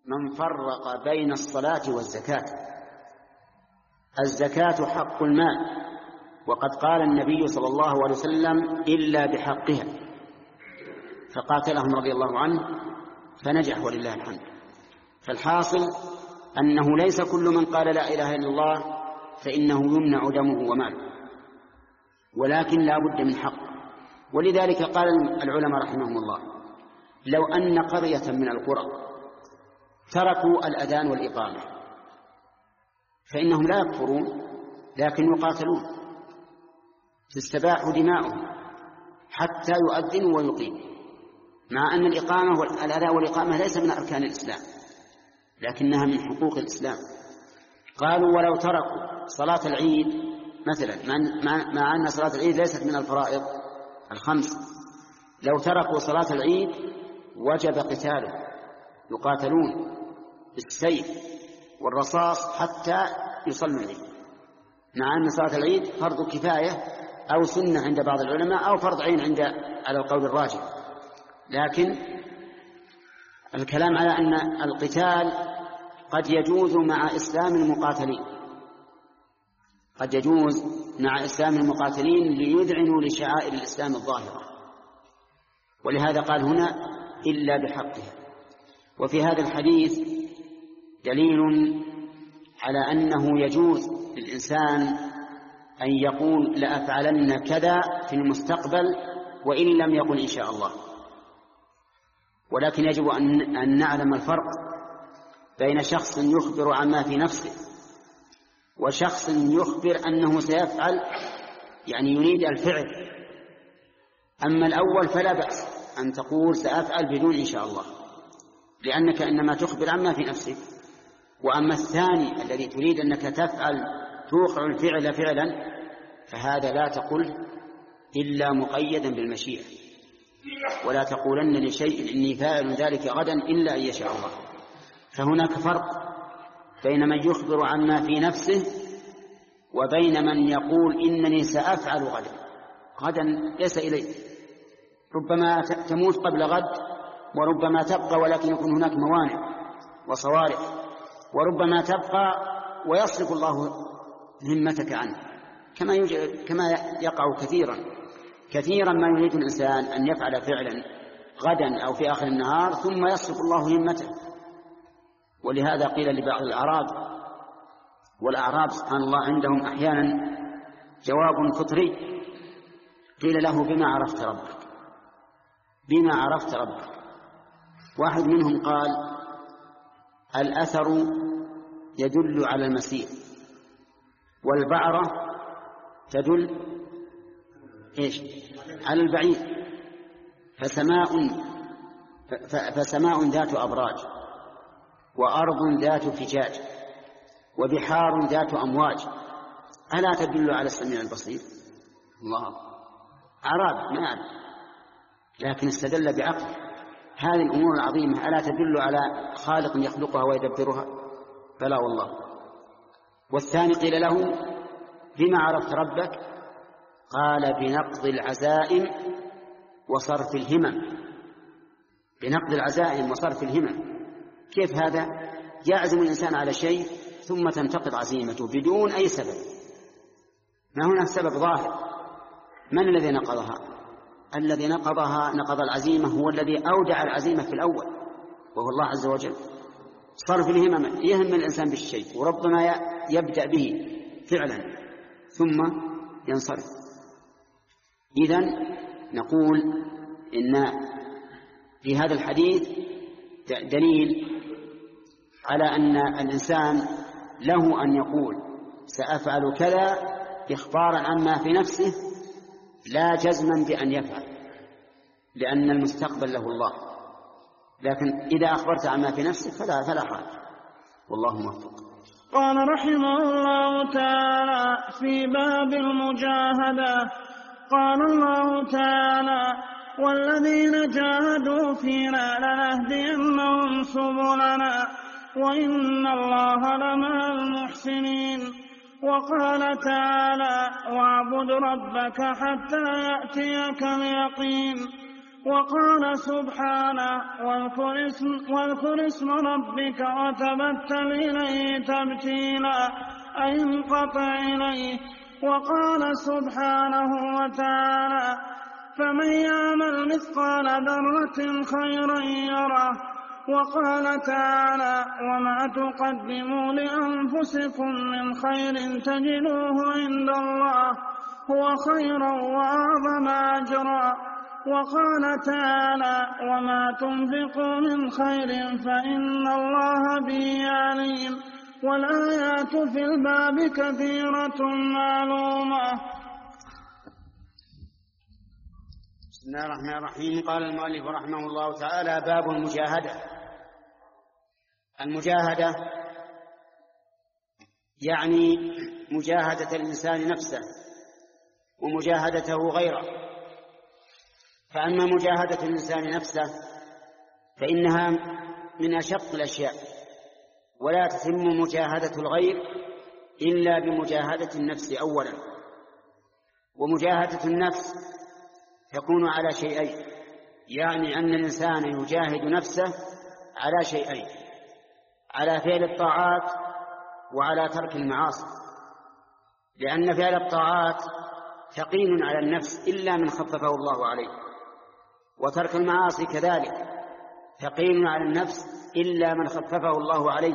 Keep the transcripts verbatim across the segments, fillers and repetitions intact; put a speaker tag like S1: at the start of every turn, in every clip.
S1: من فرق بين الصلاة والزكاة. الزكاة حق المال، وقد قال النبي صلى الله عليه وسلم إلا بحقها، فقاتلهم رضي الله عنه فنجح ولله الحمد. فالحاصل أنه ليس كل من قال لا إله إلا الله فإنه يمنع دمه وماله، ولكن لا بد من حق. ولذلك قال العلماء رحمهم الله: لو أن قرية من القرى تركوا الأذان والإقامة فإنهم لا يكفرون، لكن يقاتلون، تستباح دماؤهم حتى يؤذنوا ويقيموا، مع أن الإقامة والأذان والإقامة ليس من أركان الإسلام لكنها من حقوق الإسلام. قالوا: ولو تركوا صلاة العيد مثلا، مع أن صلاة العيد ليست من الفرائض الخمس، لو تركوا صلاة العيد وجب قتاله، يقاتلون بالسيف والرصاص حتى يصلوا العيد، مع أن صلاة العيد فرض كفاية أو سنة عند بعض العلماء أو فرض عين عند على القول الراجح. لكن الكلام على أن القتال قد يجوز مع إسلام المقاتلين، قد يجوز مع إسلام المقاتلين ليذعنوا لشعائر الإسلام الظاهرة، ولهذا قال هنا إلا بحقها. وفي هذا الحديث دليل على أنه يجوز للإنسان أن يقول لأفعلن كذا في المستقبل وإن لم يقل إن شاء الله، ولكن يجب أن نعلم الفرق بين شخص يخبر عما في نفسه وشخص يخبر أنه سيفعل، يعني يريد الفعل. أما الأول فلا بأس أن تقول سأفعل بدون إن شاء الله، لأنك إنما تخبر عما في نفسك. وأما الثاني الذي تريد أنك تفعل توقع الفعل فعلا فهذا لا تقل إلا مقيدا بالمشيئة، ولا تقولن لشيء إني فاعل ذلك غدا إلا أن يشاء الله. فهناك فرق بين من يخبر عما في نفسه وبين من يقول إنني سأفعل غدا. غدا ليس إليك، ربما تموت قبل غد، وربما تبقى ولكن يكون هناك موانع وصوارف، وربما تبقى ويصرف الله همتك عنه، كما كما يقع كثيرا كثيرا ما يريد الإنسان أن يفعل فعلا غدا أو في آخر النهار ثم يصرف الله همته. ولهذا قيل لبعض الأعراب، والأعراب سبحان الله عندهم أحيانا جواب فطري، قيل له: بما عرفت ربك؟ بما عرفت ربك؟ واحد منهم قال: الأثر يدل على المسير، والبعرة تدل إيش؟ على البعيد، فسماء, فسماء ذات أبراج، وأرض ذات فجاج، وبحار ذات أمواج، ألا تدل على السميع البصير؟ الله، أعراب ما يعرف، لكن استدل بعقل. هذه الأمور العظيمة ألا تدل على خالق يخلقها ويدبرها؟ فلا والله. والثاني قيل له: بما عرفت ربك؟ قال: بنقض العزائم وصرف الهمم. بنقض العزائم وصرف الهمم. كيف هذا؟ يعزم الإنسان على شيء ثم تنتقض عزيمته بدون أي سبب، ما هناك سبب ظاهر. من الذي نقضها؟ الذي نقضها نقض العزيمة هو الذي أودع العزيمة في الأول، وهو الله عز وجل. صرف الهمم، يهم الإنسان بالشيء وربما يبدأ به فعلا ثم ينصرف. إذن نقول إن في هذا الحديث دليل على أن الإنسان له أن يقول سأفعل كذا إخبارا عما في نفسه، لا جزما بأن يفعل، لأن المستقبل له الله. لكن إذا أخبرت عما في نفسك فلا فلا حاجة، والله موفق.
S2: قال رحمه الله تعالى في باب المجاهدة: قال الله تعالى: والذين جاهدوا فينا لنهدينهم سبلنا وإن الله لمع المحسنين. وقال تعالى: واعبد ربك حتى يأتيك اليقين. وقال سبحانه واذكر اسم, واذكر اسم ربك وتبتل إليه تبتيلا أي انقطع إليه. وقال سبحانه وتعالى فمن يعمل مثقال ذرة خيرا يره. وقال تعالى وما تقدموا لأنفسكم من خير تجدوه عند الله هو خيرا وأعظم أجرا. وقال تعالى وما تنفقوا من خير فإن الله به عليم. والآيات في الباب كثيرة معلومة.
S1: بسم الله الرحمن الرحيم. قال المؤلف رحمه الله تعالى باب المجاهدة. المجاهدة يعني مجاهدة الإنسان نفسه ومجاهدته غيره. فأما مجاهدة الإنسان نفسه فإنها من أشق الأشياء، ولا تتم مجاهدة الغير إلا بمجاهدة النفس أولا. ومجاهدة النفس تكون على شيئين، يعني أن الإنسان يجاهد نفسه على شيئين: على فعل الطاعات وعلى ترك المعاصي، لأن فعل الطاعات ثقيل على النفس إلا من خففه الله عليه، وترك المعاصي كذلك ثقيل على النفس إلا من خففه الله عليه.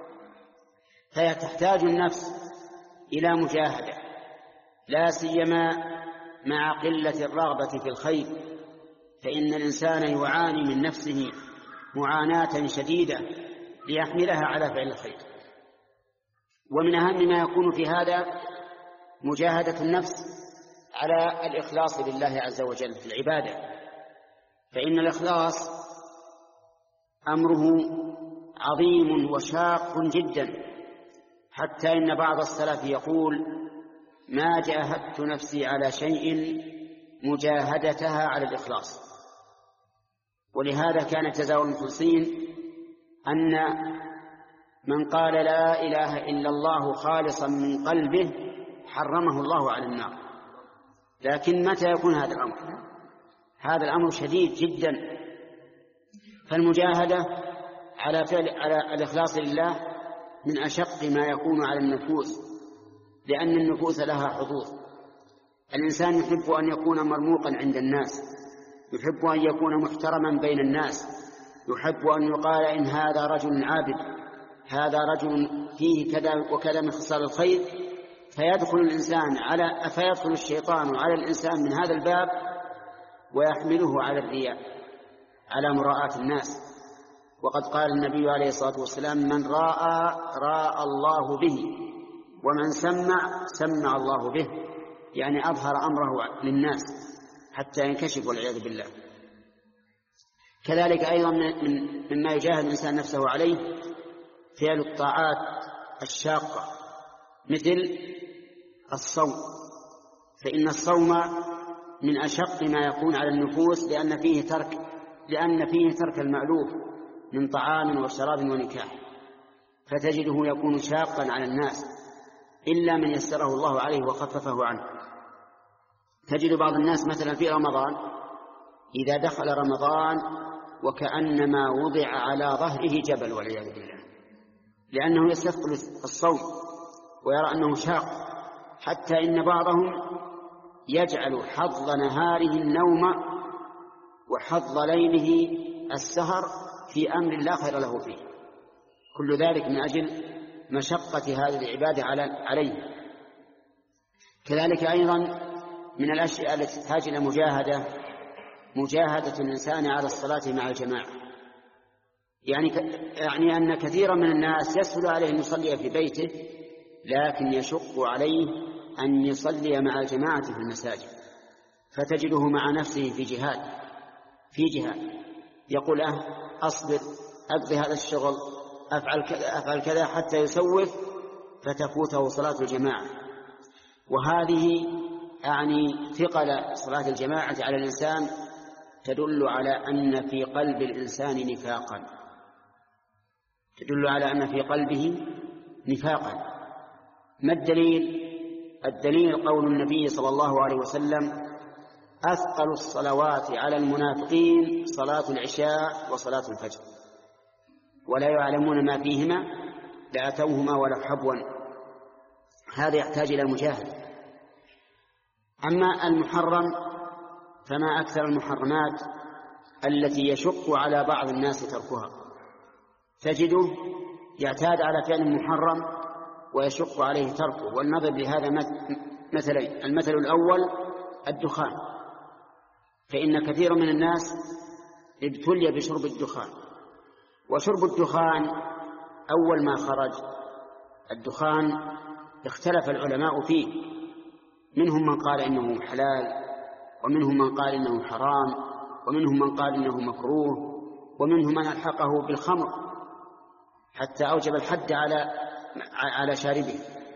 S1: فتحتاج النفس إلى مجاهدة، لا سيما مع قلة الرغبة في الخير، فإن الإنسان يعاني من نفسه معاناة شديدة ليحملها على فعل الخير. ومن أهم ما يكون في هذا مجاهدة النفس على الإخلاص لله عز وجل في العبادة، فإن الإخلاص أمره عظيم وشاق جدا، حتى إن بعض السلف يقول ما جاهدت نفسي على شيء مجاهدتها على الإخلاص. ولهذا كان جزاء المخلصين أن من قال لا إله إلا الله خالصا من قلبه حرمه الله على النار. لكن متى يكون هذا الأمر؟ هذا الأمر شديد جدا. فالمجاهدة على فعل على الإخلاص لله من أشق ما يكون على النفوس، لأن النفوس لها حظوظ. الإنسان يحب أن يكون مرموقا عند الناس، يحب أن يكون محترما بين الناس، يحب أن يقال إن هذا رجل عابد، هذا رجل فيه كذا وكذا من خصال الخير. فيدخل الإنسان على فيدخل الشيطان على الإنسان من هذا الباب ويحمله على الرياء، على مراءة الناس. وقد قال النبي عليه الصلاة والسلام من راى راى الله به، ومن سمع سمع الله به، يعني أظهر أمره للناس حتى ينكشف والعياذ بالله. كذلك أيضا مما يجاهد الإنسان نفسه عليه فعل الطاعات الشاقة مثل الصوم، فإن الصوم من أشق ما يكون على النفوس، لأن فيه ترك لأن فيه ترك المألوف من طعام وشراب ونكاح، فتجده يكون شاقا على الناس إلا من يسره الله عليه وخففه عنه. تجد بعض الناس مثلا في رمضان إذا دخل رمضان وكأنما وضع على ظهره جبل والعياذ بالله، لأنه يستثقل الصوم ويرى أنه شاق، حتى إن بعضهم يجعل حظ نهاره النوم وحظ ليله السهر في أمر لا خير له فيه، كل ذلك من أجل مشقة هذه العبادة عليه. كذلك أيضا من الأشياء التي تحتاج إلى مجاهدة مجاهدة الإنسان على الصلاة مع الجماعة، يعني يعني أن كثيرا من الناس يسهل عليه أن يصلي في بيته، لكن يشق عليه أن يصلي مع الجماعة في المساجد، فتجده مع نفسه في جهاد في جهاد يقول أه أصبر أقضي هذا الشغل أفعل كذا أفعل كذا حتى يسوف فتفوته صلاة الجماعة. وهذه يعني ثقل صلاة الجماعة على الإنسان تدل على أن في قلب الإنسان نفاقا تدل على أن في قلبه نفاقا. ما الدليل؟ الدليل قول النبي صلى الله عليه وسلم أثقل الصلوات على المنافقين صلاة العشاء وصلاة الفجر، ولا يعلمون ما فيهما لأتوهما ولو حبوا. هذا يحتاج إلى مجاهدة. أما المحرم فما أكثر المحرمات التي يشق على بعض الناس تركها، تجده يعتاد على فعل محرم ويشق عليه تركه. والنظر لهذا مثلين: المثل الأول الدخان، فإن كثير من الناس ابتلي بشرب الدخان. وشرب الدخان أول ما خرج الدخان اختلف العلماء فيه، منهم من قال إنه حلال، ومنهم من قال إنه حرام، ومنهم من قال إنه مكروه، ومنهم من ألحقه بالخمر حتى أوجب الحد على على شاربه.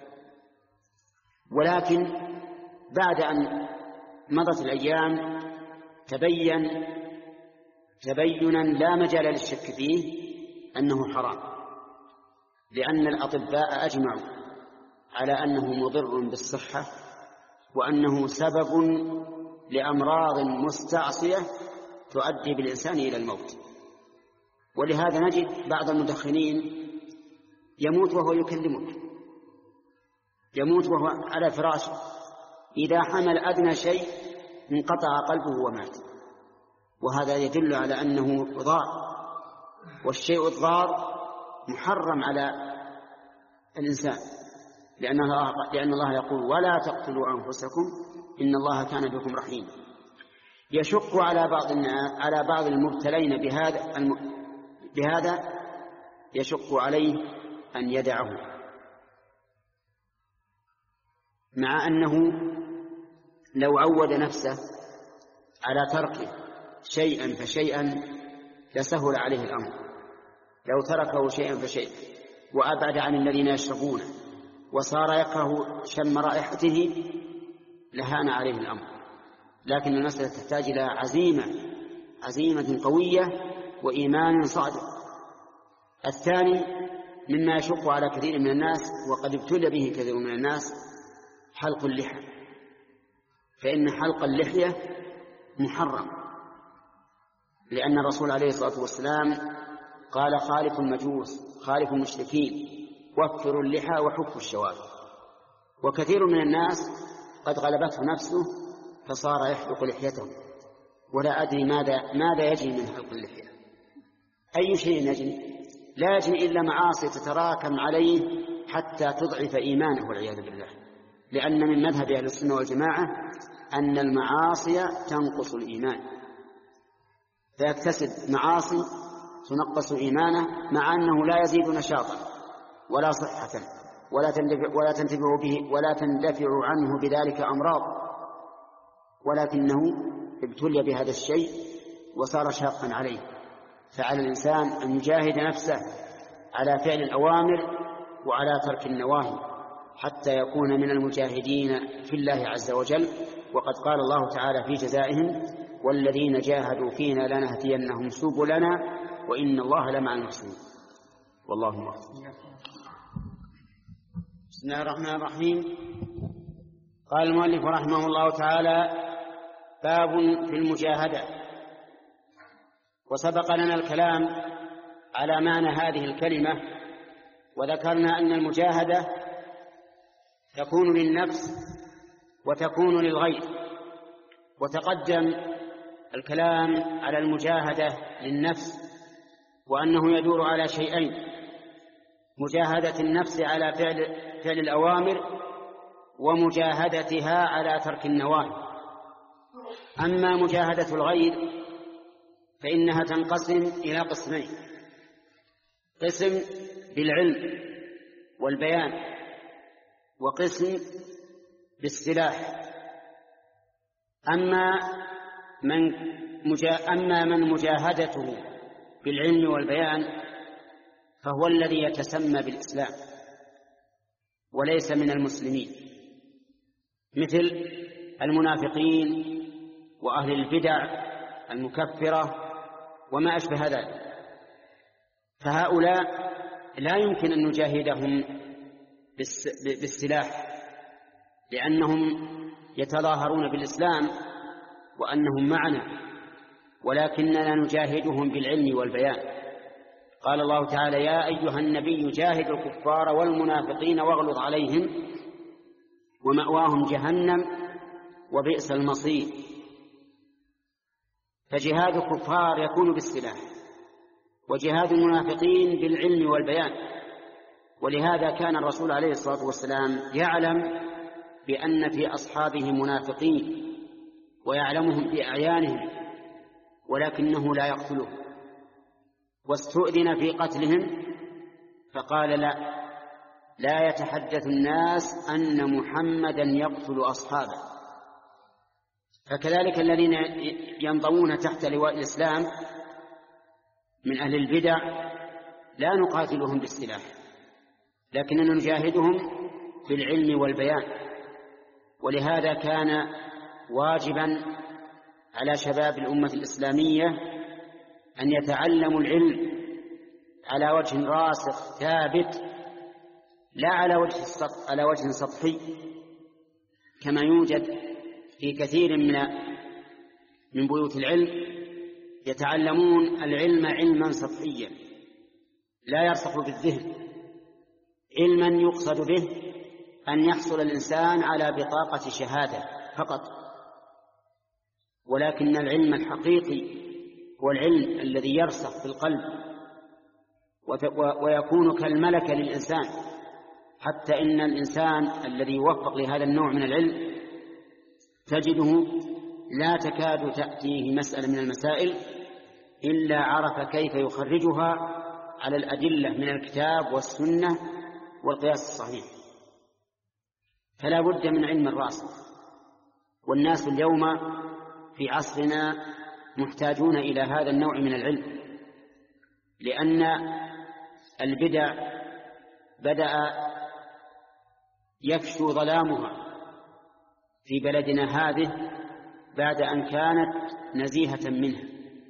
S1: ولكن بعد أن مضت الأيام تبين تبينا لا مجال للشك فيه أنه حرام، لأن الأطباء أجمعوا على أنه مضر بالصحة، وأنه سبب لأمراض مستعصية تؤدي بالإنسان إلى الموت. ولهذا نجد بعض المدخنين يموت وهو يكلمك، يموت وهو على فراشه، إذا حمل أدنى شيء انقطع قلبه ومات. وهذا يدل على أنه ضار، والشيء الضار محرم على الإنسان، لأن الله, لأن الله يقول: ولا تقتلوا أنفسكم إن الله كان بكم رحيما. يشق على بعض على بعض المبتلين بهذا بهذا يشق عليه أن يدعه، مع أنه لو عود نفسه على تركه شيئا فشيئا لسهل عليه الأمر. لو تركه شيئا فشيئا وأبعد عن الذين يشربونه وصار يكره شم رائحته لهان عليه الأمر. لكن المسألة تحتاج إلى عزيمة عزيمة قوية وإيمان صادق. الثاني مما يشق على كثير من الناس وقد ابتلي به كثير من الناس حلق اللحى، فإن حلق اللحية محرم، لأن الرسول عليه الصلاة والسلام قال: خالف المجوس خالف المشركين وفروا اللحى وحفوا الشوارب. وكثير من الناس قد غلبته نفسه فصار يحلق لحيته، ولا أدري ماذا ماذا يجري من حلق اللحية، أي شيء يجري؟ لا يجري إلا معاصي تتراكم عليه حتى تضعف إيمانه والعياذ بالله. لأن من مذهب أهل السنة والجماعة أن المعاصي تنقص الإيمان، فيكتسب معاصي تنقص إيمانه، مع أنه لا يزيد نشاطا ولا صحة ولا تندفع, ولا تندفع به ولا تندفع عنه بذلك أمراض، ولكنه ابتلي بهذا الشيء وصار شاقا عليه. فعلى الإنسان أن يجاهد نفسه على فعل الأوامر وعلى ترك النواهي حتى يكون من المجاهدين في الله عز وجل. وقد قال الله تعالى في جزائهم: والذين جاهدوا فينا لنهدينهم سبلنا وإن الله لمع المحسنين. والله موفق. بسم الله الرحمن الرحيم. قال المؤلف رحمه الله تعالى: باب في المجاهدة. وسبق لنا الكلام على معنى هذه الكلمة، وذكرنا أن المجاهدة تكون للنفس وتكون للغير. وتقدم الكلام على المجاهدة للنفس، وأنه يدور على شيئين: مجاهدة النفس على فعل, فعل الأوامر، ومجاهدتها على ترك النواهي. أما مجاهدة الغير فإنها تنقسم إلى قسمين: قسم بالعلم والبيان، وقسم بالسلاح. أما من, مجا... أما من مجاهدته بالعلم والبيان فهو الذي يتسمى بالإسلام وليس من المسلمين، مثل المنافقين وأهل البدع المكفرة وما أشبه ذلك. فهؤلاء لا يمكن أن نجاهدهم بالسلاح، لأنهم يتظاهرون بالإسلام وأنهم معنا، ولكننا نجاهدهم بالعلم والبيان. قال الله تعالى: يا أيها النبي جاهد الكفار والمنافقين واغلظ عليهم ومأواهم جهنم وبئس المصير. فجهاد الكفار يكون بالسلاح، وجهاد المنافقين بالعلم والبيان. ولهذا كان الرسول عليه الصلاة والسلام يعلم بأن في أصحابه منافقين ويعلمهم بأعيانهم، ولكنه لا يقتلهم، واستؤذن في قتلهم فقال: لا لا يتحدث الناس أن محمدا يقتل أصحابه. فكذلك الذين ينضوون تحت لواء الإسلام من أهل البدع لا نقاتلهم بالسلاح، لكننا نجاهدهم بالعلم والبيان. ولهذا كان واجبا على شباب الأمة الإسلامية أن يتعلموا العلم على وجه راسخ ثابت، لا على وجه السطح على وجه سطحي كما يوجد في كثير من من بيوت العلم. يتعلمون العلم علما سطحيا لا يرسخ بالذهن، علما يقصد به أن يحصل الإنسان على بطاقة شهادة فقط. ولكن العلم الحقيقي هو العلم الذي يرسخ في القلب ويكون كالملكة للإنسان، حتى إن الإنسان الذي يوفق لهذا النوع من العلم تجده لا تكاد تأتيه مسألة من المسائل إلا عرف كيف يخرجها على الأدلة من الكتاب والسنة والقياس الصحيح. فلا بد من علم الراسخ. والناس اليوم في عصرنا محتاجون إلى هذا النوع من العلم، لأن البدع بدأ يفشو ظلامها في بلدنا هذه بعد أن كانت نزيهة منها،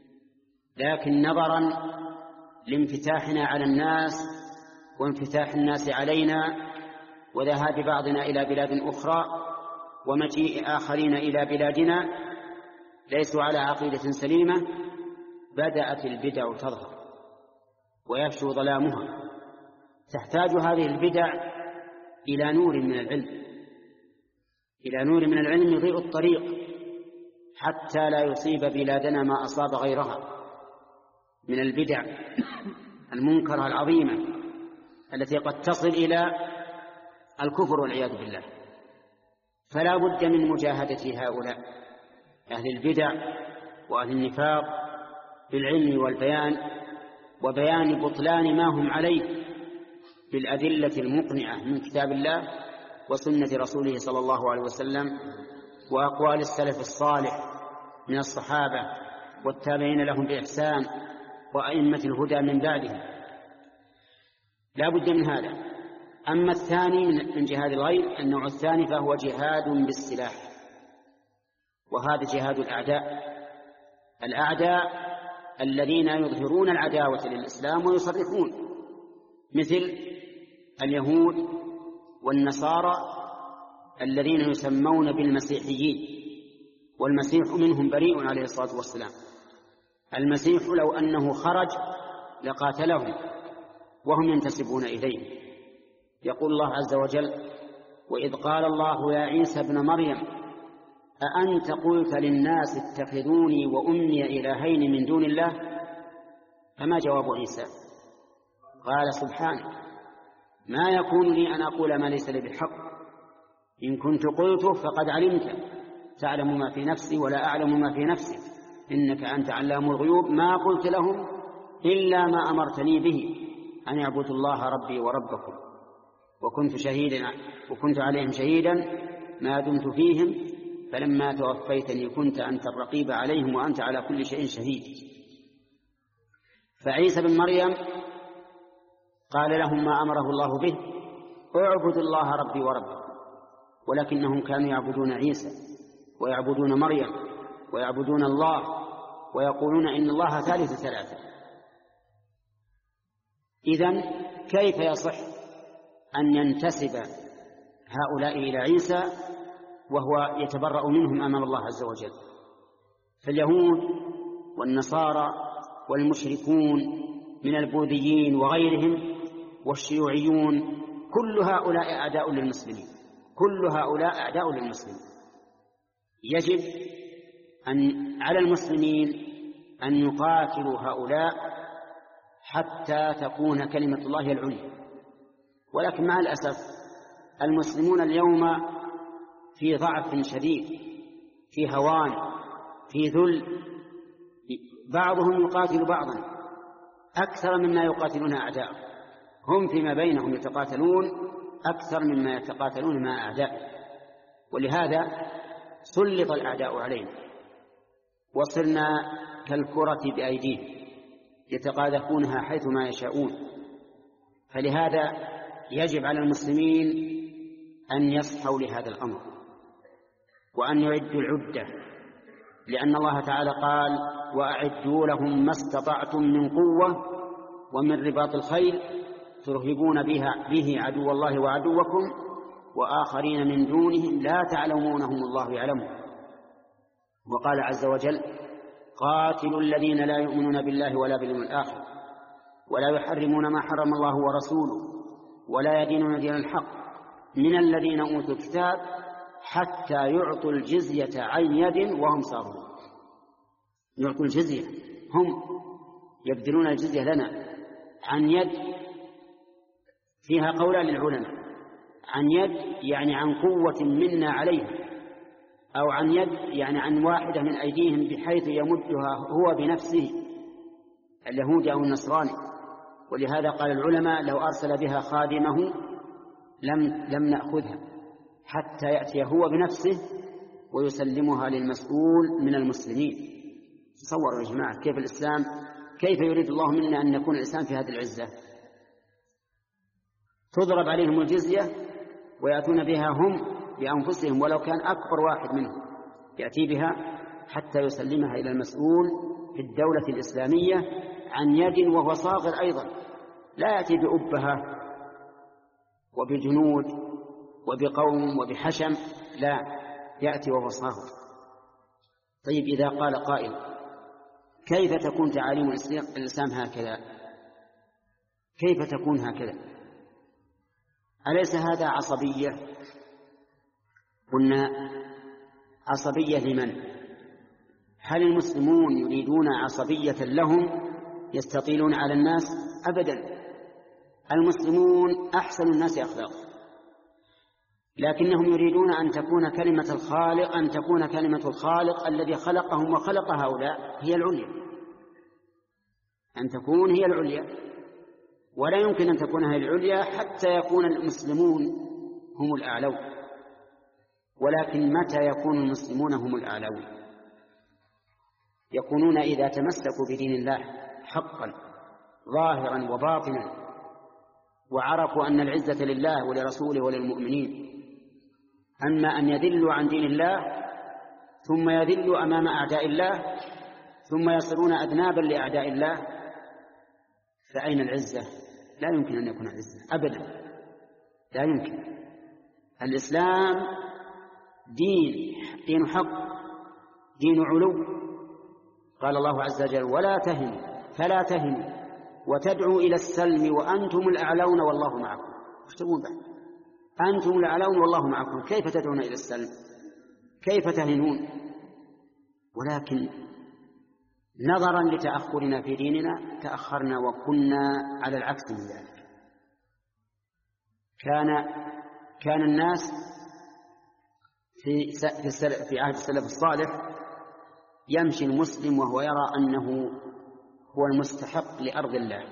S1: لكن نظرا لانفتاحنا على الناس وانفتاح الناس علينا وذهاب بعضنا إلى بلاد أخرى ومجيء آخرين إلى بلادنا ليسوا على عقيدة سليمة، بدأت البدع تظهر ويفشو ظلامها. تحتاج هذه البدع إلى نور من العلم، إلى نور من العلم يضيء الطريق حتى لا يصيب بلادنا ما أصاب غيرها من البدع المنكرة العظيمة التي قد تصل إلى الكفر والعياذ بالله. فلا بد من مجاهدة هؤلاء أهل البدع وأهل النفاق بالعلم والبيان، وبيان بطلان ما هم عليه بالأدلة المقنعة من كتاب الله وسنة رسوله صلى الله عليه وسلم وأقوال السلف الصالح من الصحابة والتابعين لهم بإحسان وأئمة الهدى من بعدهم. لا بد من هذا. أما الثاني من جهاد الغير، النوع الثاني فهو جهاد بالسلاح، وهذا جهاد الأعداء الأعداء الذين يظهرون العداوة للإسلام ويصرحون، مثل اليهود والنصارى الذين يسمون بالمسيحيين، والمسيح منهم بريء عليه الصلاة والسلام. المسيح لو أنه خرج لقاتلهم وهم ينتسبون إليه. يقول الله عز وجل: وإذ قال الله يا عيسى ابن مريم أأنت قلت للناس اتخذوني وأمي إلهين من دون الله؟ فما جواب عيسى؟ قال سبحانه ما يكون لي أن أقول ما ليس لي بالحق، إن كنت قلته فقد علمت، تعلم ما في نفسي ولا أعلم ما في نفسك، إنك أنت علام الغيوب، ما قلت لهم إلا ما أمرتني به أن يعبدوا الله ربي وربكم، وكنت شهيدا وكنت عليهم شهيدا ما دمت فيهم، فلما توفيتني كنت أنت الرقيب عليهم وأنت على كل شيء شهيد. فعيسى بن مريم قال لهم ما أمره الله به: اعبدوا الله ربي وربكم، ولكنهم كانوا يعبدون عيسى ويعبدون مريم ويعبدون الله ويقولون إن الله ثالث ثلاثة. إذن كيف يصح أن ينتسب هؤلاء إلى عيسى وهو يتبرأ منهم أمام الله عز وجل؟ فاليهود والنصارى والمشركون من البوذيين وغيرهم والشيوعيون كل هؤلاء أعداء للمسلمين، كل هؤلاء أعداء للمسلمين. يجب أن على المسلمين أن يقاتلوا هؤلاء حتى تكون كلمة الله العليا. ولكن مع الأسف المسلمون اليوم في ضعف شديد، في هوان، في ذل، بعضهم يقاتل بعضا أكثر مما يقاتلون أعداء، هم فيما بينهم يتقاتلون أكثر مما يتقاتلون مع أعداء. ولهذا سلط الأعداء علينا وصرنا كالكرة بأيديهم يتقاذفونها حيثما يشاءون. فلهذا يجب على المسلمين أن يصحوا لهذا الأمر وأن يعدوا العدة، لأن الله تعالى قال: وأعدوا لهم ما استطعتم من قوة ومن رباط الخيل ترهبون بها به عدو الله وعدوكم وآخرين من دونهم لا تعلمونهم الله يعلمهم. وقال عز وجل: قاتلوا الذين لا يؤمنون بالله ولا باليوم الآخر ولا يحرمون ما حرم الله ورسوله ولا يدينون دين الحق من الذين أوتوا الكتاب حتى يعطوا الجزية عن يد وهم صاغرون. يعطوا الجزية، هم يبذلون الجزية لنا عن يد. فيها قولان للعلماء: عن يد يعني عن قوة منا عليها، أو عن يد يعني عن واحدة من أيديهم بحيث يمدها هو بنفسه، اليهودي أو النصراني. ولهذا قال العلماء: لو أرسل بها خادمه لم, لم نأخذها حتى يأتي هو بنفسه ويسلمها للمسؤول من المسلمين. تصوروا يا جماعة كيف الإسلام، كيف يريد الله منا أن نكون الإسلام في هذه العزة. تضرب عليهم الجزية ويأتون بها هم بأنفسهم ولو كان أكبر واحد منهم، يأتي بها حتى يسلمها إلى المسؤول في الدولة الإسلامية عن يد وهو صاغر أيضا، لا يأتي بأبها وبجنود وبقوم وبحشم، لا، يأتي وهو صاغر. طيب إذا قال قائل: كيف تكون تعاليم الإسلام هكذا؟ كيف تكون هكذا؟ أليس هذا عصبية؟ قلنا: عصبية لمن؟ هل المسلمون يريدون عصبية لهم يستطيلون على الناس؟ أبدا، المسلمون أحسن الناس أخلاقا، لكنهم يريدون أن تكون كلمة الخالق أن تكون كلمة الخالق الذي خلقهم وخلق هؤلاء هي العليا، أن تكون هي العليا، ولا يمكن أن تكون هي العليا حتى يكون المسلمون هم الأعلون. ولكن متى يكون المسلمون هم الأعلون؟ يكونون إذا تمسكوا بدين الله حقا ظاهرا وباطنا وعرفوا أن العزة لله ولرسوله وللمؤمنين. أما أن يذلوا عن دين الله ثم يذلوا أمام أعداء الله ثم يصيرون أذنابا لأعداء الله، فأين العزة؟ لا يمكن أن يكون عزة أبدا، لا يمكن. الإسلام دين دين حق، دين علو. قال الله عز وجل: ولا تهنوا فلا تهنوا وتدعوا إلى السلم وأنتم الأعلون والله معكم. ايش تقول بعد؟ أنتم الأعلون والله معكم، كيف تدعون إلى السلم؟ كيف تهنون؟ ولكن نظرا لتأخرنا في ديننا تأخرنا وكنا على العكس من ذلك. كان كان الناس في في في عهد السلف الصالح يمشي المسلم وهو يرى أنه هو المستحق لأرض الله،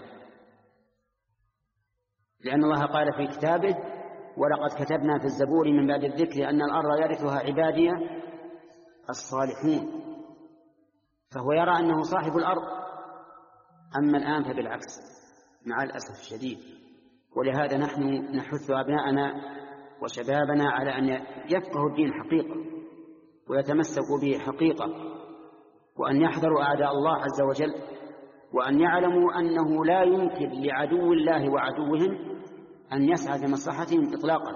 S1: لأن الله قال في كتابه: ولقد كتبنا في الزبور من بعد الذكر أن الأرض يرثها عبادي الصالحون. فهو يرى أنه صاحب الأرض. أما الآن فبالعكس مع الأسف الشديد. ولهذا نحن نحث أبناءنا وشبابنا على أن يفقهوا الدين حقيقة ويتمسكوا به حقيقة، وأن يحذروا أعداء الله عز وجل، وأن يعلموا أنه لا يمكن لعدو الله وعدوهم أن يسعى لمصلحتهم إطلاقا،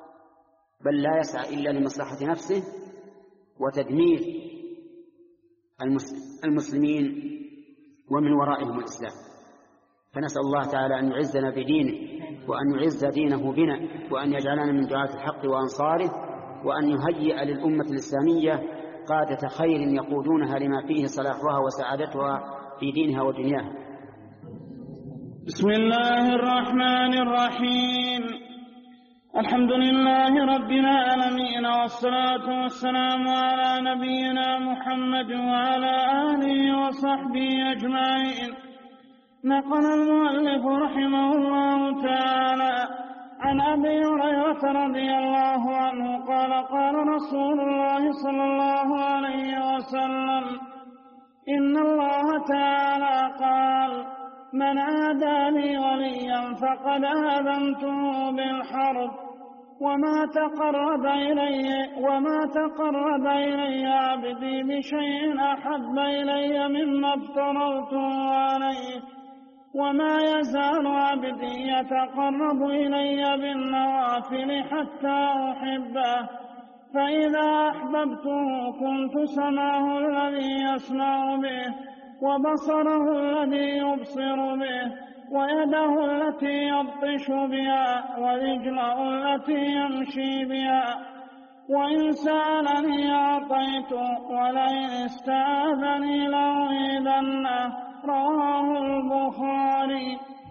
S1: بل لا يسعى إلا لمصلحة نفسه وتدمير المسلمين ومن ورائهم الإسلام. فنسأل الله تعالى أن يعزنا بدينه وأن يعز دينه بنا وأن يجعلنا من دعاة الحق وأنصاره وأن يهيئ للأمة الإسلامية قادة خير يقودونها لما فيه صلاحها وسعادتها في دينها ودنياها.
S2: بسم الله الرحمن الرحيم. الحمد لله رب العالمين، والصلاة والسلام على نبينا محمد وعلى آله وصحبه أجمعين. نقل المؤلف رحمه الله تعالى عن أبي هريرة رضي الله عنه قال قال رسول الله صلى الله عليه وسلم: إن الله تعالى قال: من عادى لي وليا فقد آذنته بالحرب، وما تقرب إلي وما تقرب إلي عبدي بشيء أحب إلي مما افترضته عليه، وما يزال عبدي يتقرب إلي بالنوافل حتى أحبه، فإذا أحببته كنت سمعه الذي يسمع به، وبصره الذي يبصر به، ويده التي يبطش بها، ورجله التي يمشي بها. وإن سألني أعطيته، ولئن استعاذني لأعيذنه. رواه البخاري.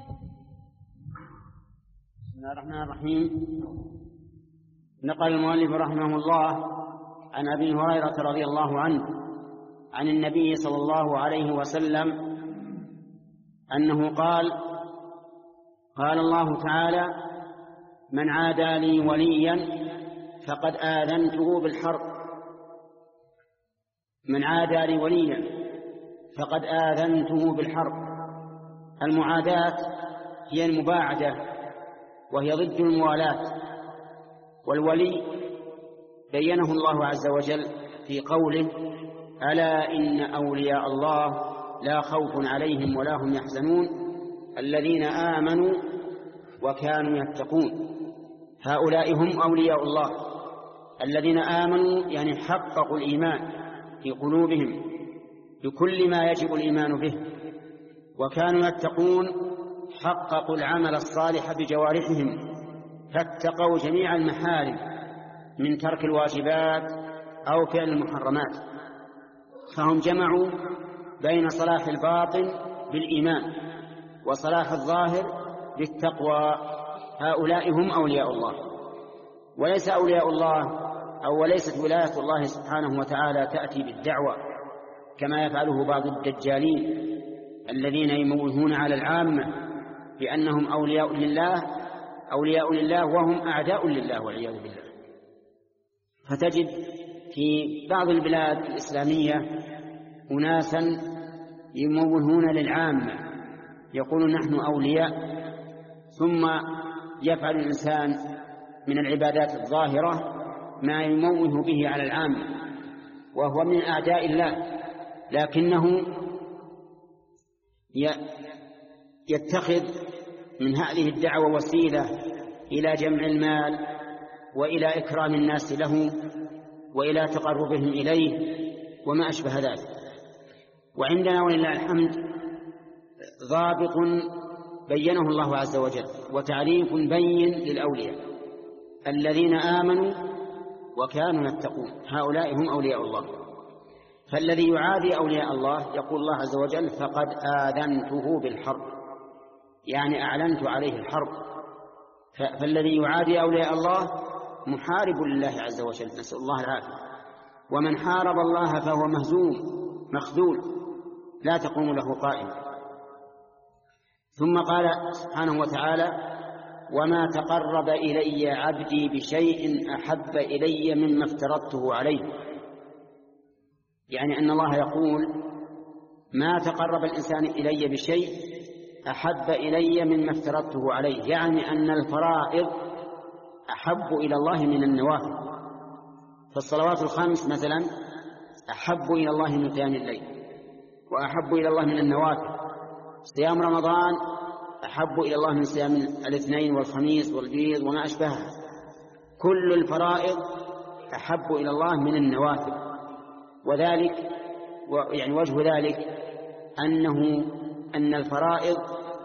S1: بسم الله الرحمن الرحيم. نقل المؤلف رحمه الله عن أبي هريرة رضي الله عنه عن النبي صلى الله عليه وسلم أنه قال: قال الله تعالى: من عادى لي وليا فقد آذنته بالحرب. من عادى لي وليا فقد آذنته بالحرب. المعاداة هي المباعدة، وهي ضد الموالاة. والولي بينه الله عز وجل في قوله: ألا إن أولياء الله لا خوف عليهم ولا هم يحزنون الذين آمنوا وكانوا يتقون. هؤلاء هم أولياء الله الذين آمنوا، يعني حققوا الإيمان في قلوبهم بكل ما يجب الإيمان به، وكانوا يتقون، حققوا العمل الصالح بجوارحهم، فاتقوا جميع المحارم من ترك الواجبات أو فعل المحرمات. فهم جمعوا بين صلاح الباطن بالإيمان وصلاح الظاهر بالتقوى. هؤلاء هم أولياء الله. وليس أولياء الله أو وليست ولاية الله سبحانه وتعالى تأتي بالدعوة كما يفعله بعض الدجالين الذين يموهون على العامة بأنهم أولياء لله أولياء لله وهم أعداء لله والعياذ بالله. فتجد في بعض البلاد الإسلامية أناسا يموهون للعامة، يقولون نحن أولياء، ثم يفعل الإنسان من العبادات الظاهرة ما يموه به على العامة، وهو من أعداء الله، لكنه يتخذ من هذه الدعوة وسيلة إلى جمع المال وإلى إكرام الناس له وإلى تقربهم إليه وما أشبه ذلك. وعندنا ولله الحمد ضابط بينه الله عز وجل وتعريف بين للأولياء: الذين آمنوا وكانوا يتقون، هؤلاء هم أولياء الله. فالذي يعادي أولياء الله يقول الله عز وجل: فقد آذنته بالحرب، يعني أعلنت عليه الحرب. فالذي يعادي أولياء الله محارب لله عز وجل، نسأل الله العافية. ومن حارب الله فهو مهزوم مخذول لا تقوم له قائمة. ثم قال سبحانه وتعالى: وما تقرب إلي عبدي بشيء أحب إلي مما افترضته عليه. يعني أن الله يقول: ما تقرب الإنسان إلي بشيء أحب إلي مما افترضته عليه، يعني أن الفرائض أحب إلى الله من النوافل. فالصلوات الخمس مثلا أحب إلى الله من قيام الليل، وأحب إلى الله من النوافل. صيام رمضان أحب إلى الله من صيام الاثنين والخميس والبيض وما أشبهها. كل الفرائض أحب إلى الله من النوافل، وذلك يعني وجه ذلك أنه أن الفرائض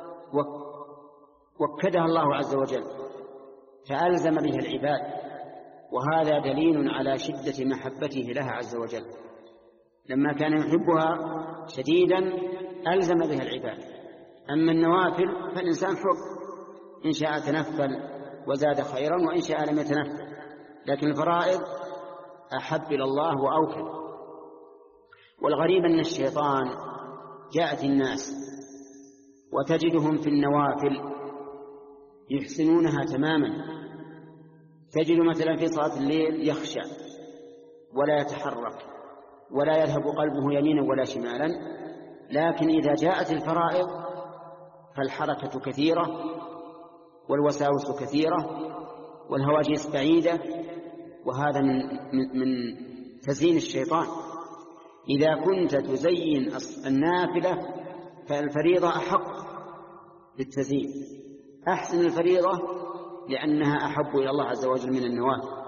S1: وكدها الله عز وجل فألزم بها العباد، وهذا دليل على شدة محبته لها عز وجل. لما كان يحبها شديدا ألزم بها العباد. أما النوافل فالإنسان حر، إن شاء تنفل وزاد خيرا وإن شاء لم يتنفل، لكن الفرائض أحب إلى الله وأوكل. والغريب أن الشيطان جاءت الناس وتجدهم في النوافل يحسنونها تماما. تجد مثلا في صلاة الليل يخشع ولا يتحرك ولا يذهب قلبه يمينا ولا شمالا، لكن إذا جاءت الفرائض فالحركة كثيرة والوساوس كثيرة والهواجس بعيدة، وهذا من, من تزيين الشيطان. إذا كنت تزين النافلة فالفريضة أحق بالتزيين، أحسن الفريضة لأنها أحب إلى الله عز وجل من النوافل.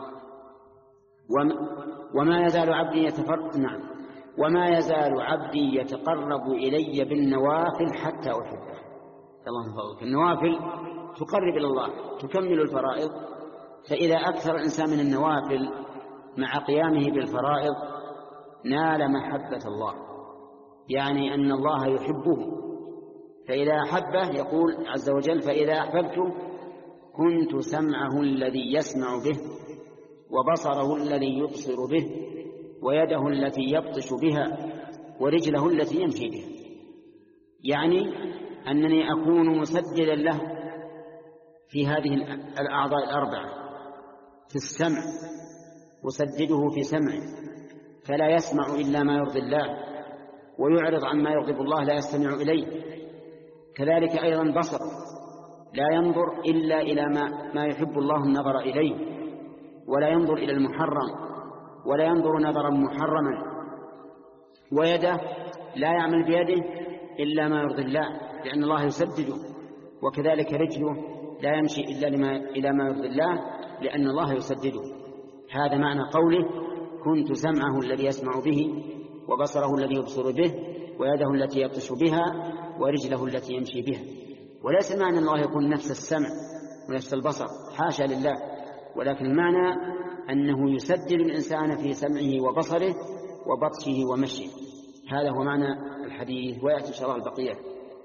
S1: وما يزال عبدي يتفرق نعم وما يزال عبدي يتقرب إلي بالنوافل حتى أحبه. اللهم فضلك، النوافل تقرب إلى الله، تكمل الفرائض. فإذا أكثر الإنسان من النوافل مع قيامه بالفرائض نال محبة الله، يعني أن الله يحبه. فإذا أحبه يقول عز وجل: فإذا أحببته كنت سمعه الذي يسمع به وبصره الذي يبصر به ويده التي يبطش بها ورجله التي يمشي بها. يعني أنني أكون مسددا له في هذه الأعضاء الأربعة. في السمع أسدده في سمعه فلا يسمع إلا ما يرضي الله، ويعرض عن ما يغضب الله لا يستمع إليه. كذلك أيضا بصر لا ينظر إلا إلى ما, ما يحب الله النظر إليه، ولا ينظر إلى المحرم ولا ينظر نظرا محرما. ويده لا يعمل بيده إلا ما يرضي الله لأن الله يسدده. وكذلك رجله لا يمشي إلا لما إلى ما يرضي الله لأن الله يسدده. هذا معنى قوله: كنت سمعه الذي يسمع به وبصره الذي يبصر به ويده التي يبطش بها ورجله التي يمشي بها. وليس معنى الله يكون نفس السمع ونفس البصر، حاشا لله، ولكن المعنى أنه يسدد الإنسان في سمعه وبصره وبطشه ومشيه. هذا هو معنى الحديث، ويأتي إن شاء الله البقية.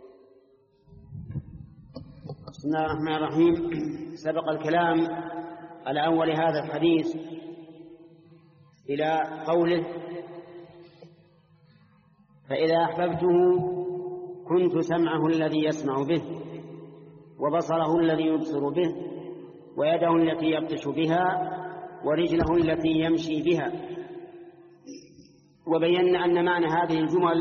S1: بسم الله الرحمن الرحيم. سبق الكلام على أول هذا الحديث إلى قوله: فإذا أحببته كنت سمعه الذي يسمع به وبصره الذي يبصر به ويده التي يبطش بها ورجله التي يمشي بها. وبينا أن معنى هذه الجمل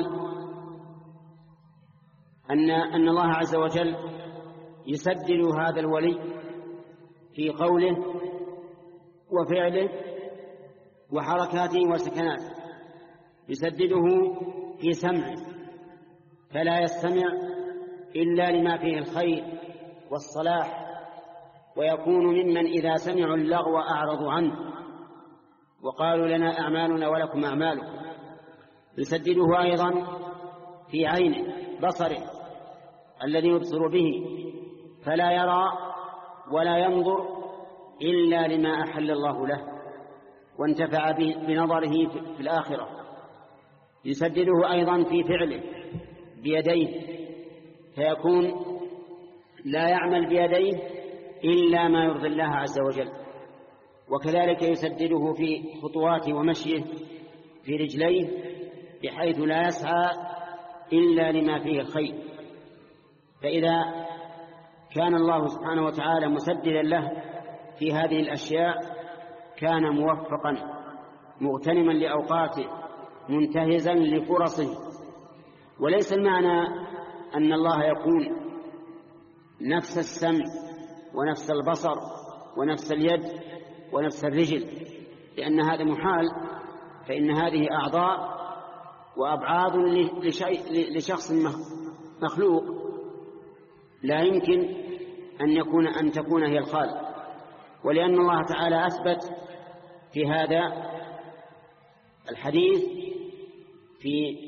S1: أن, أن الله عز وجل يسدد هذا الولي في قوله وفعله وحركاته وسكناته. يسدده في سمعه فلا يستمع إلا لما فيه الخير والصلاح، ويكون ممن إذا سمعوا اللغو أعرضوا عنه وقالوا لنا أعمالنا ولكم أعمالكم. يسدده أيضا في عينه بصره الذي يبصر به فلا يرى ولا ينظر إلا لما أحل الله له وانتفع بنظره في الآخرة. يسدده أيضا في فعله بيديه فيكون لا يعمل بيديه إلا ما يرضي الله عز وجل. وكذلك يسدده في خطواته ومشيه في رجليه بحيث لا يسعى إلا لما فيه الخير. فإذا كان الله سبحانه وتعالى مسددا له في هذه الأشياء كان موفقا مغتنما لأوقاته منتهزا لفرصه. وليس المعنى أن الله يكون نفس السمع ونفس البصر ونفس اليد ونفس الرجل، لأن هذا محال، فإن هذه أعضاء وأبعاد لشخص مخلوق لا يمكن أن يكون أن تكون هي الخالق. ولأن الله تعالى أثبت في هذا الحديث في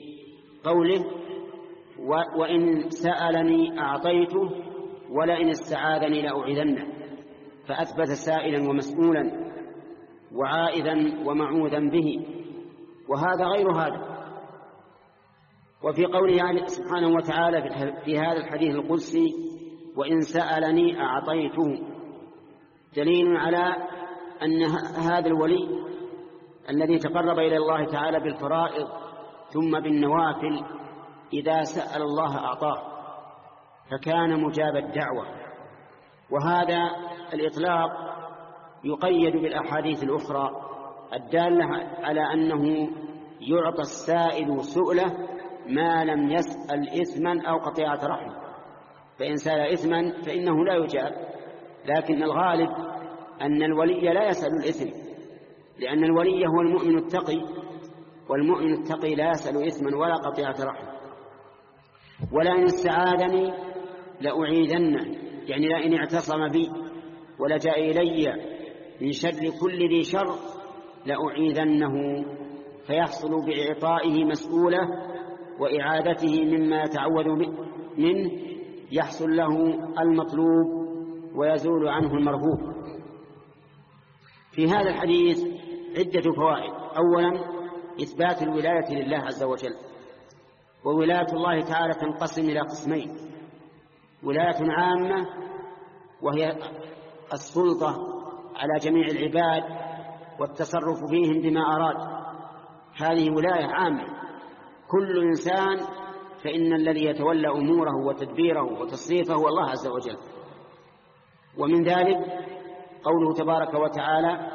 S1: قوله وإن سألني أعطيته ولئن استعاذني لأعيذنه، فأثبت سائلا ومسؤولا وعائذا ومعوذا به، وهذا غير هذا. وفي قوله سبحانه وتعالى في هذا الحديث القدسي وإن سألني أعطيته، دليل على أن هذا الولي الذي تقرب إلى الله تعالى بالفرائض ثم بالنوافل إذا سأل الله أعطاه، فكان مجاب الدعوة. وهذا الإطلاق يقيد بالأحاديث الأخرى الدالة على أنه يعطى السائل سؤله ما لم يسأل إثما أو قطيعة رحم، فإن سأل إثما فإنه لا يجاب، لكن الغالب أن الولي لا يسأل الإثم، لأن الولي هو المؤمن التقي، والمؤمن التقي لا يسأل إثما ولا قطيعة رحم. ولئن استعاذني لأعيذنه، يعني لئن اعتصم بي ولجأ إلي من شر كل ذي شر لأعيذنه، فيحصل بإعطائه مسؤولة وإعادته مما يتعوذ منه يحصل له المطلوب ويزول عنه المرهوب. في هذا الحديث عدة فوائد. أولا إثبات الولاية لله عز وجل، وولاية الله تعالى تنقسم إلى قسمين: ولاية عامة وهي السلطة على جميع العباد والتصرف فيهم بما أراد، هذه ولاية عامة، كل إنسان فإن الذي يتولى أموره وتدبيره وتصريفه هو الله عز وجل. ومن ذلك قوله تبارك وتعالى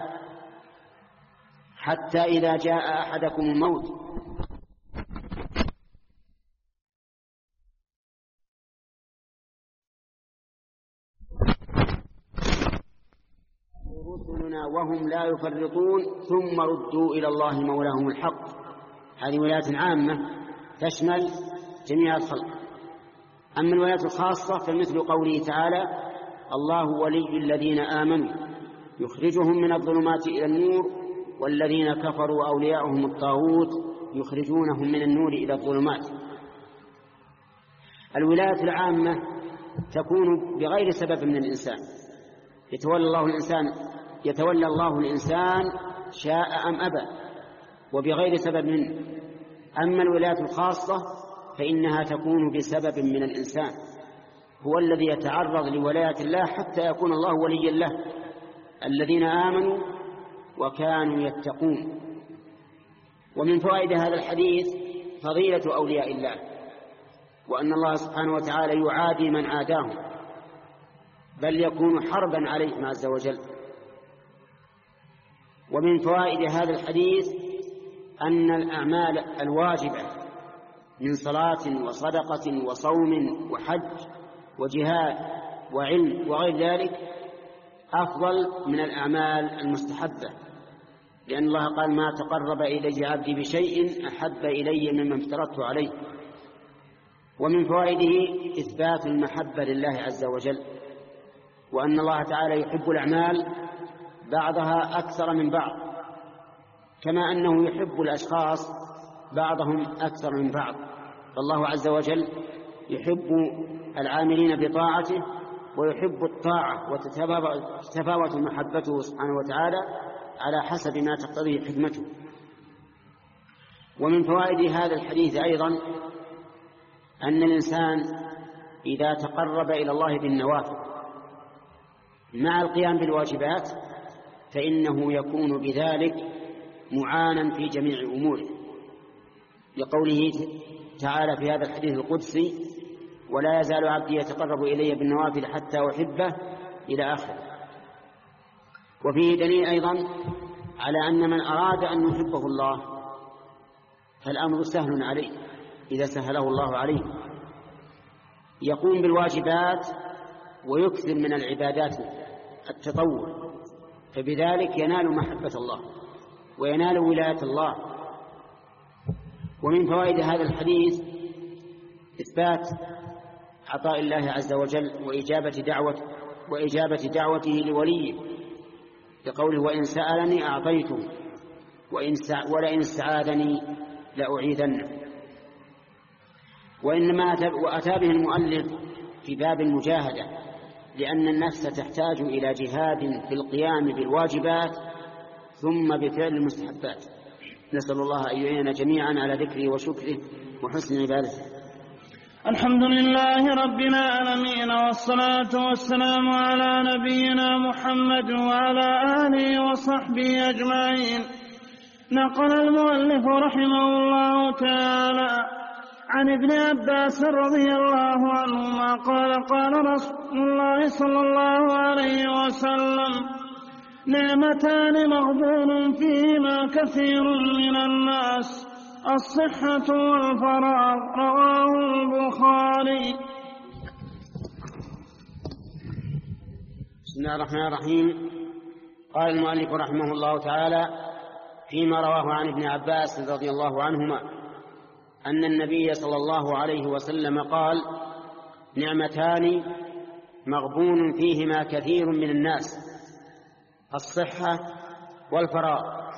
S1: حتى إذا جاء أحدكم الموت رسلنا وهم لا يفرطون ثم ردوا إلى الله مولاهم الحق. هذه ولاية عامة تشمل جميع الخلق. أما الولاية الخاصة فمثل قوله تعالى الله ولي الذين آمنوا يخرجهم من الظلمات إلى النور والذين كفروا أولياؤهم الطاغوت يخرجونهم من النور إلى الظلمات. الولاية العامة تكون بغير سبب من الإنسان، يتولى الله الإنسان يتولى الله الإنسان شاء أم أبى وبغير سبب منه. أما الولاية الخاصة فإنها تكون بسبب من الإنسان، هو الذي يتعرض لولاية الله حتى يكون الله وليا له، الذين آمنوا وكانوا يتقون. ومن فوائد هذا الحديث فضيلة أولياء الله، وأن الله سبحانه وتعالى يعادي من عاداهم، بل يكون حربا عليهم عز وجل. ومن فوائد هذا الحديث أن الأعمال الواجبة من صلاة وصدقة وصوم وحج وجهاد وعلم وغير ذلك أفضل من الأعمال المستحبة، لأن الله قال ما تقرب إلي عبدي بشيء أحب إلي مما افترضته عليه. ومن فوائده إثبات المحبة لله عز وجل، وأن الله تعالى يحب الأعمال بعضها أكثر من بعض، كما أنه يحب الأشخاص بعضهم أكثر من بعض. فالله عز وجل يحب العاملين بطاعته ويحب الطاعة، وتتفاوت محبته سبحانه وتعالى على حسب ما تقتضيه حكمته. ومن فوائد هذا الحديث أيضا أن الإنسان إذا تقرب إلى الله بالنوافل مع القيام بالواجبات فإنه يكون بذلك معانا في جميع أموره، لقوله تعالى في هذا الحديث القدسي ولا يزال عبدي يتقرب إلي بالنوافل حتى أحبه إلى آخره. وفيه دليل أيضا على أن من أراد أن يحبه الله فالأمر سهل عليه إذا سهله الله عليه، يقوم بالواجبات ويكثر من العبادات التطوع، فبذلك ينال محبة الله وينال ولاية الله. ومن فوائد هذا الحديث إثبات عطاء الله عز وجل وإجابة دعوة وإجابة دعوته لوليه، لقوله وإن سألني أعطيته ولئن استعاذني لأعيذنه. وإنما وأتى به المؤلف في باب المجاهدة، لأن النفس تحتاج إلى جهاد في القيام بالواجبات ثم بفعل المستحبات. نسأل الله أن يعيننا جميعا على ذكره وشكره وحسن عبادته.
S2: الحمد لله رب العالمين، والصلاة والسلام على نبينا محمد وعلى آله وصحبه أجمعين. نقل المؤلف رحمه الله تعالى عن ابن عباس رضي الله عنهما قال قال رسول الله صلى الله عليه وسلم: نعمتان مغبون فيهما كثير من الناس، الصحة والفراغ. رواه البخاري.
S1: بسم الله الرحمن الرحيم. قال المؤلف رحمه الله تعالى فيما رواه عن ابن عباس رضي الله عنهما أن النبي صلى الله عليه وسلم قال: نعمتان مغبون فيهما كثير من الناس، الصحة والفراغ.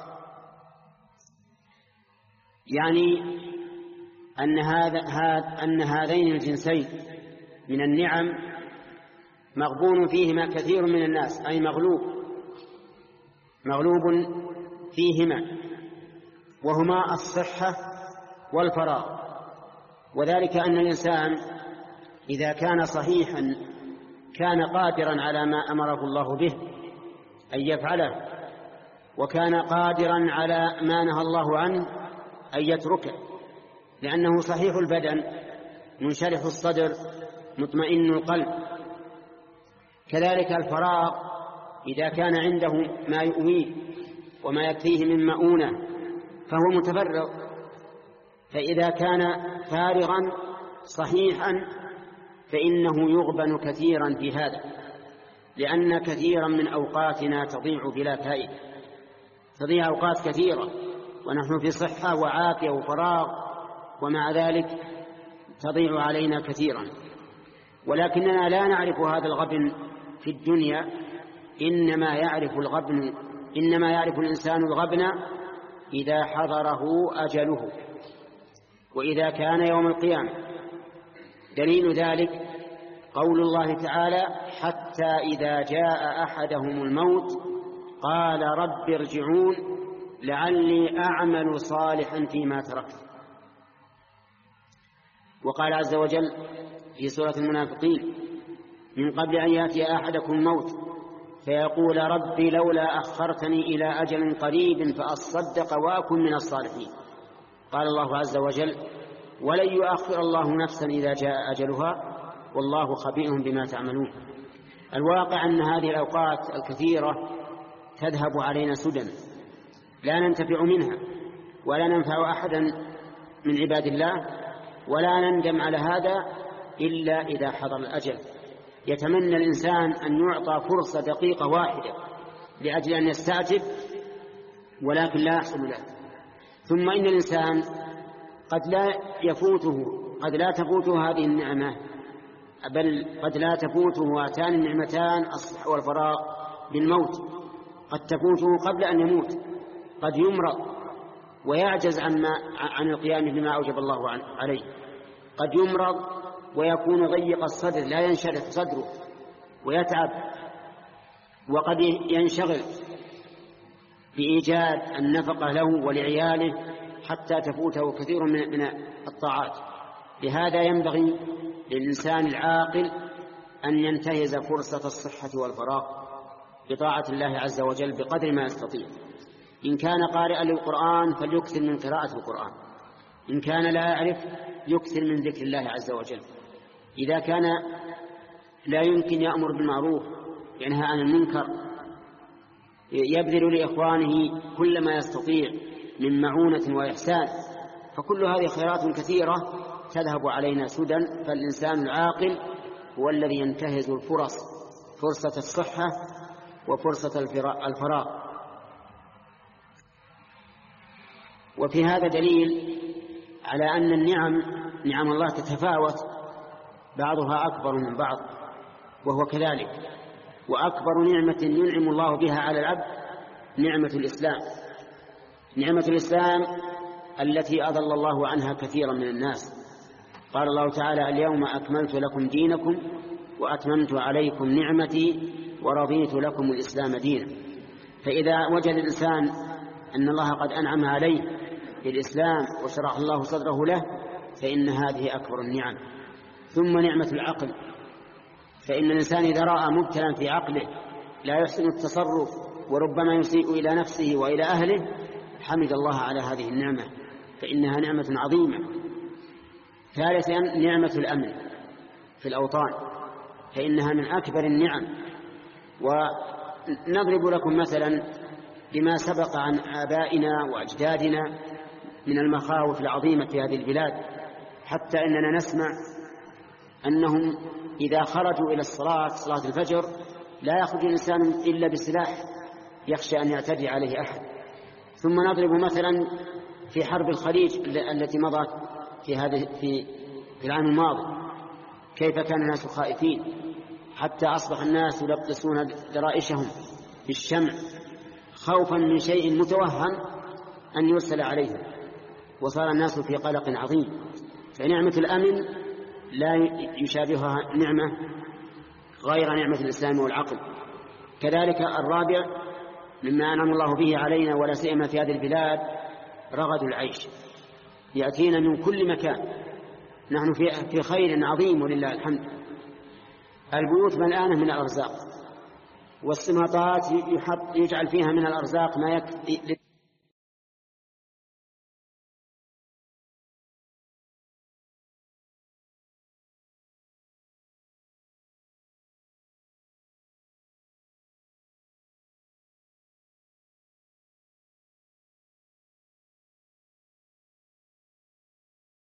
S1: يعني أن, هذا أن هذين الجنسين من النعم مغبون فيهما كثير من الناس، أي مغلوب مغلوب فيهما، وهما الصحة والفراغ. وذلك أن الإنسان إذا كان صحيحا كان قادرا على ما أمره الله به أن يفعله، وكان قادرا على ما نهى الله عنه أن يتركه، لأنه صحيح البدن منشرح الصدر مطمئن القلب. كذلك الفراغ إذا كان عنده ما يؤويه وما يكفيه من مؤونة فهو متفرغ. فإذا كان فارغا صحيحا فإنه يغبن كثيرا في هذا، لأن كثيرا من أوقاتنا تضيع بلا فائدة، تضيع أوقات كثيرة ونحن في صحة وعافية وفراغ، ومع ذلك تضيع علينا كثيرا. ولكننا لا نعرف هذا الغبن في الدنيا، إنما يعرف الغبن إنما يعرف الإنسان الغبن إذا حضره أجله وإذا كان يوم القيامة. دليل ذلك قول الله تعالى: حتى إذا جاء أحدهم الموت قال رب ارجعون لعلي أعمل صالحا فيما تركت. وقال عز وجل في سورة المنافقين: من قبل أن يأتي أحدكم الموت فيقول ربي لولا أخرتني إلى أجل قريب فأصدق وأكن من الصالحين. قال الله عز وجل: ولن يؤخر الله نفسا إذا جاء أجلها والله خبير بما تعملون. الواقع أن هذه الأوقات الكثيرة تذهب علينا سدى، لا ننتفع منها ولا ننفع أحدا من عباد الله، ولا نندم على هذا إلا إذا حضر الأجل. يتمنى الإنسان أن يعطى فرصة دقيقة واحدة لأجل أن يستعجب، ولكن لا يحصل له. ثم إن الإنسان قد لا يفوته قد لا تفوته هذه النعمة، بل قد لا تفوته هاتان النعمتان الصحة والفراغ بالموت، قد تفوته قبل أن يموت، قد يمرض ويعجز عن, ما عن القيام بما أوجب الله عليه، قد يمرض ويكون ضيق الصدر لا ينشرح صدره ويتعب، وقد ينشغل بإيجاد النفقة له ولعياله حتى تفوته كثير من الطاعات. لهذا ينبغي للإنسان العاقل أن ينتهز فرصة الصحة والفراغ بطاعة الله عز وجل بقدر ما يستطيع. إن كان قارئا للقرآن فليكثر من قراءة القرآن، إن كان لا يعرف يكثر من ذكر الله عز وجل، إذا كان لا يمكن يأمر بالمعروف ينهى عن المنكر، يبذل لإخوانه كل ما يستطيع من معونة وإحسان. فكل هذه خيرات كثيرة تذهب علينا سدى. فالإنسان العاقل هو الذي ينتهز الفرص، فرصة الصحة وفرصة الفراغ. وفي هذا دليل على أن النعم نعم الله تتفاوت، بعضها أكبر من بعض، وهو كذلك. وأكبر نعمة ينعم الله بها على العبد نعمة الإسلام، نعمة الإسلام التي أضل الله عنها كثيرا من الناس. قال الله تعالى: اليوم أكملت لكم دينكم وأتممت عليكم نعمتي ورضيت لكم الإسلام دينا. فإذا وجد الإنسان أن الله قد أنعم عليه بالإسلام وشرح الله صدره له فإن هذه أكبر النعم. ثم نعمة العقل، فإن الإنسان إذا رأى مبتلا في عقله لا يحسن التصرف وربما يسيء إلى نفسه وإلى أهله حمد الله على هذه النعمة، فإنها نعمة عظيمة. ثالثا نعمة الأمن في الأوطان، فإنها من أكبر النعم. ونضرب لكم مثلا بما سبق عن آبائنا وأجدادنا من المخاوف العظيمة في هذه البلاد، حتى إننا نسمع أنهم إذا خرجوا إلى الصلاة صلاة الفجر لا يخرج الإنسان إلا بسلاح يخشى أن يعتدي عليه أحد. ثم نضرب مثلا في حرب الخليج التي مضت في هذه في في العام الماضي، كيف كان الناس خائفين حتى أصبح الناس يلبسون درائشهم بالشمع خوفا من شيء متوهم أن يرسل عليهم، وصار الناس في قلق عظيم. فنعمة الأمن لا يشابهها نعمة غير نعمة الإسلام والعقل. كذلك الرابع مما أنعم الله به علينا ولا سيما في هذه البلاد رغد العيش، يأتينا من كل مكان، نحن في خير عظيم ولله الحمد. البيوت ملآنة من الأرزاق، والسماطات يجعل فيها من الأرزاق ما يكفي